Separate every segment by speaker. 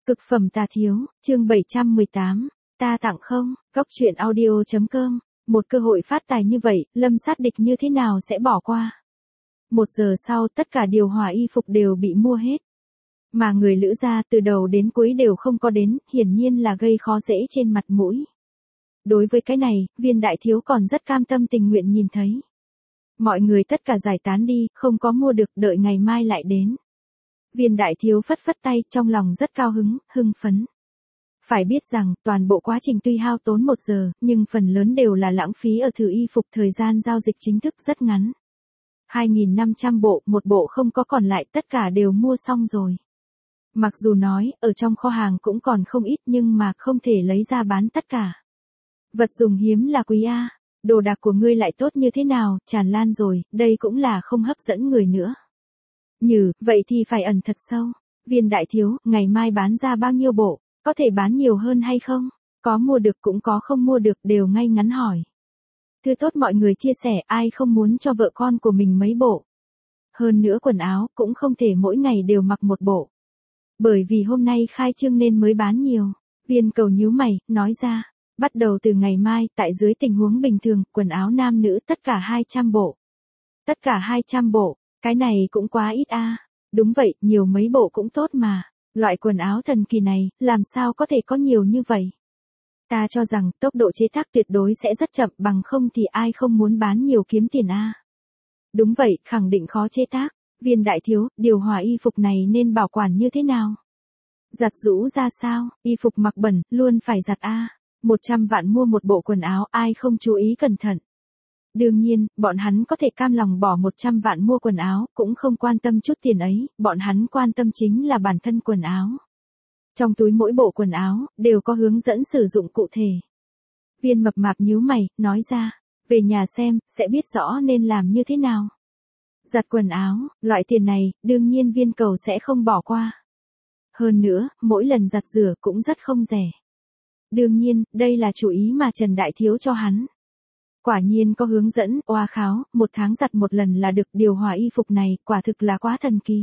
Speaker 1: Cực phẩm tà thiếu, chương 718, ta tặng không, Cóc truyện audio.com, một cơ hội phát tài như vậy, Lâm Sát Địch như thế nào sẽ bỏ qua. 1 giờ sau tất cả điều hòa y phục đều bị mua hết. Mà người Lữ gia từ đầu đến cuối đều không có đến, hiển nhiên là gây khó dễ trên mặt mũi. Đối với cái này, Viên đại thiếu còn rất cam tâm tình nguyện nhìn thấy. Mọi người tất cả giải tán đi, không có mua được, đợi ngày mai lại đến. Viên đại thiếu phất phất tay, trong lòng rất cao hứng, hưng phấn. Phải biết rằng, toàn bộ quá trình tuy hao tốn 1 giờ, nhưng phần lớn đều là lãng phí ở thử y phục, thời gian giao dịch chính thức rất ngắn. 2.500 bộ, một bộ không có còn lại, tất cả đều mua xong rồi. Mặc dù nói, ở trong kho hàng cũng còn không ít nhưng mà không thể lấy ra bán tất cả. Vật dùng hiếm là quý a, đồ đạc của ngươi lại tốt như thế nào, tràn lan rồi, đây cũng là không hấp dẫn người nữa. Nhừ, vậy thì phải ẩn thật sâu. Viên đại thiếu, ngày mai bán ra bao nhiêu bộ, có thể bán nhiều hơn hay không? Có mua được cũng có không mua được, đều ngay ngắn hỏi. Thứ tốt mọi người chia sẻ, ai không muốn cho vợ con của mình mấy bộ. Hơn nữa quần áo cũng không thể mỗi ngày đều mặc một bộ. Bởi vì hôm nay khai trương nên mới bán nhiều. Viên cầu nhíu mày, nói ra, bắt đầu từ ngày mai, tại dưới tình huống bình thường, quần áo nam nữ tất cả 200 bộ. Tất cả 200 bộ, cái này cũng quá ít a. Đúng vậy, nhiều mấy bộ cũng tốt mà. Loại quần áo thần kỳ này, làm sao có thể có nhiều như vậy? Ta cho rằng, tốc độ chế tác tuyệt đối sẽ rất chậm, bằng không thì ai không muốn bán nhiều kiếm tiền a. Đúng vậy, khẳng định khó chế tác. Viên đại thiếu, điều hòa y phục này nên bảo quản như thế nào? Giặt giũ ra sao? Y phục mặc bẩn, luôn phải giặt a. 100 vạn mua một bộ quần áo, ai không chú ý cẩn thận. Đương nhiên, bọn hắn có thể cam lòng bỏ 100 vạn mua quần áo, cũng không quan tâm chút tiền ấy, bọn hắn quan tâm chính là bản thân quần áo. Trong túi mỗi bộ quần áo, đều có hướng dẫn sử dụng cụ thể. Viên mập mạp nhíu mày, nói ra, về nhà xem, sẽ biết rõ nên làm như thế nào. Giặt quần áo, loại tiền này, đương nhiên viên cầu sẽ không bỏ qua. Hơn nữa, mỗi lần giặt rửa cũng rất không rẻ. Đương nhiên, đây là chủ ý mà Trần Đại Thiếu cho hắn. Quả nhiên có hướng dẫn, oa kháo, 1 tháng giặt 1 lần là được, điều hòa y phục này, quả thực là quá thần kỳ.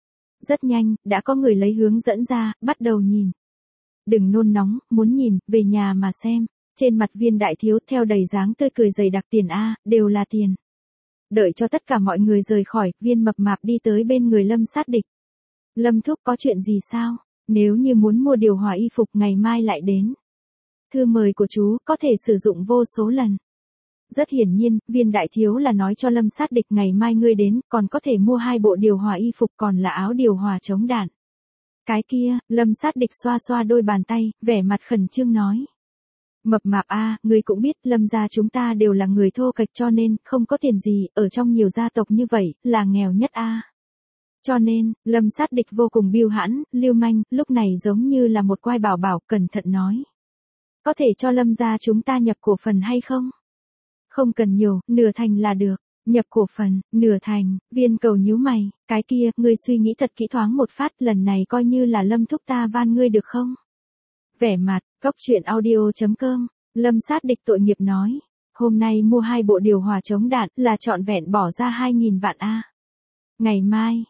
Speaker 1: Rất nhanh, đã có người lấy hướng dẫn ra, bắt đầu nhìn. Đừng nôn nóng, muốn nhìn, về nhà mà xem. Trên mặt Viên đại thiếu theo đầy dáng tươi cười dày đặc, tiền a, đều là tiền. Đợi cho tất cả mọi người rời khỏi, Viên mập mạp đi tới bên người Lâm Sát Địch. Lâm thúc, có chuyện gì sao? Nếu như muốn mua điều hòa y phục, ngày mai lại đến. Thư mời của chú, có thể sử dụng vô số lần. Rất hiển nhiên, Viên đại thiếu là nói cho Lâm Sát Địch ngày mai ngươi đến, còn có thể mua 2 bộ điều hòa y phục, còn là áo điều hòa chống đạn. Cái kia, Lâm Sát Địch xoa xoa đôi bàn tay, vẻ mặt khẩn trương nói. Mập mạp a, ngươi cũng biết, Lâm gia chúng ta đều là người thô kệch cho nên, không có tiền gì, ở trong nhiều gia tộc như vậy, là nghèo nhất a. Cho nên, Lâm Sát Địch vô cùng biêu hãn, lưu manh, lúc này giống như là một quai bảo bảo, cẩn thận nói. Có thể cho Lâm gia chúng ta nhập cổ phần hay không? Không cần nhiều, nửa thành là được. Nhập cổ phần, nửa thành, viên cầu nhíu mày, cái kia, ngươi suy nghĩ thật kỹ thoáng một phát, lần này coi như là Lâm thúc ta van ngươi được không? Vẻ mặt, Cóc truyện audio.com, Lâm Sát Địch tội nghiệp nói, hôm nay mua 2 bộ điều hòa chống đạn, là trọn vẹn bỏ ra 2.000 vạn a. Ngày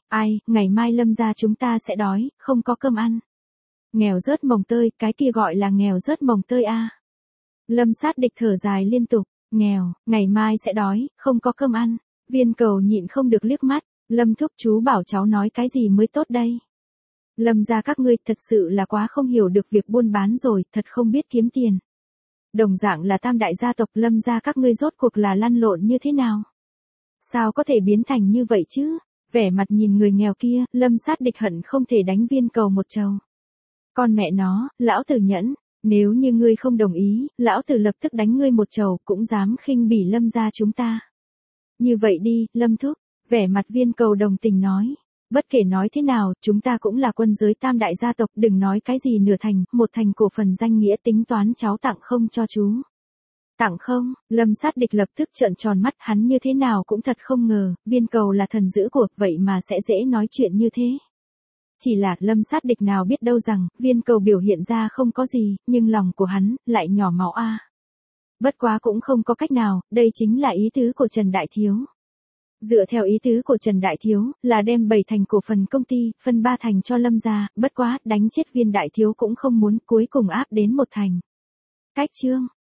Speaker 1: mai Lâm gia chúng ta sẽ đói, không có cơm ăn. Nghèo rớt mồng tơi, cái kia gọi là nghèo rớt mồng tơi a. Lâm Sát Địch thở dài liên tục, nghèo, ngày mai sẽ đói, không có cơm ăn. Viên cầu nhịn không được liếc mắt, Lâm thúc chú bảo cháu nói cái gì mới tốt đây. Lâm gia các ngươi thật sự là quá không hiểu được việc buôn bán rồi, thật không biết kiếm tiền. Đồng dạng là tam đại gia tộc, Lâm gia các ngươi rốt cuộc là lăn lộn như thế nào? Sao có thể biến thành như vậy chứ? Vẻ mặt nhìn người nghèo kia, Lâm Sát Địch hận không thể đánh viên cầu một trầu. Con mẹ nó, lão tử nhẫn, nếu như ngươi không đồng ý, lão tử lập tức đánh ngươi một trầu, cũng dám khinh bỉ Lâm gia chúng ta. Như vậy đi, Lâm thúc, vẻ mặt viên cầu đồng tình nói. Bất kể nói thế nào, chúng ta cũng là quân giới tam đại gia tộc, đừng nói cái gì nửa thành, 1 thành cổ phần danh nghĩa, tính toán cháu tặng không cho chú. Tặng không, Lâm Sát Địch lập tức trợn tròn mắt, hắn như thế nào cũng thật không ngờ, viên cầu là thần giữ cuộc, vậy mà sẽ dễ nói chuyện như thế. Chỉ là Lâm Sát Địch nào biết đâu rằng, viên cầu biểu hiện ra không có gì, nhưng lòng của hắn, lại nhỏ máu a. Bất quá cũng không có cách nào, đây chính là ý tứ của Trần Đại Thiếu. Dựa theo ý tứ của Trần Đại Thiếu, là đem 7 thành cổ phần công ty, phân 3 thành cho Lâm gia, bất quá, đánh chết Viên Đại Thiếu cũng không muốn, cuối cùng áp đến 1 thành. Cách chương.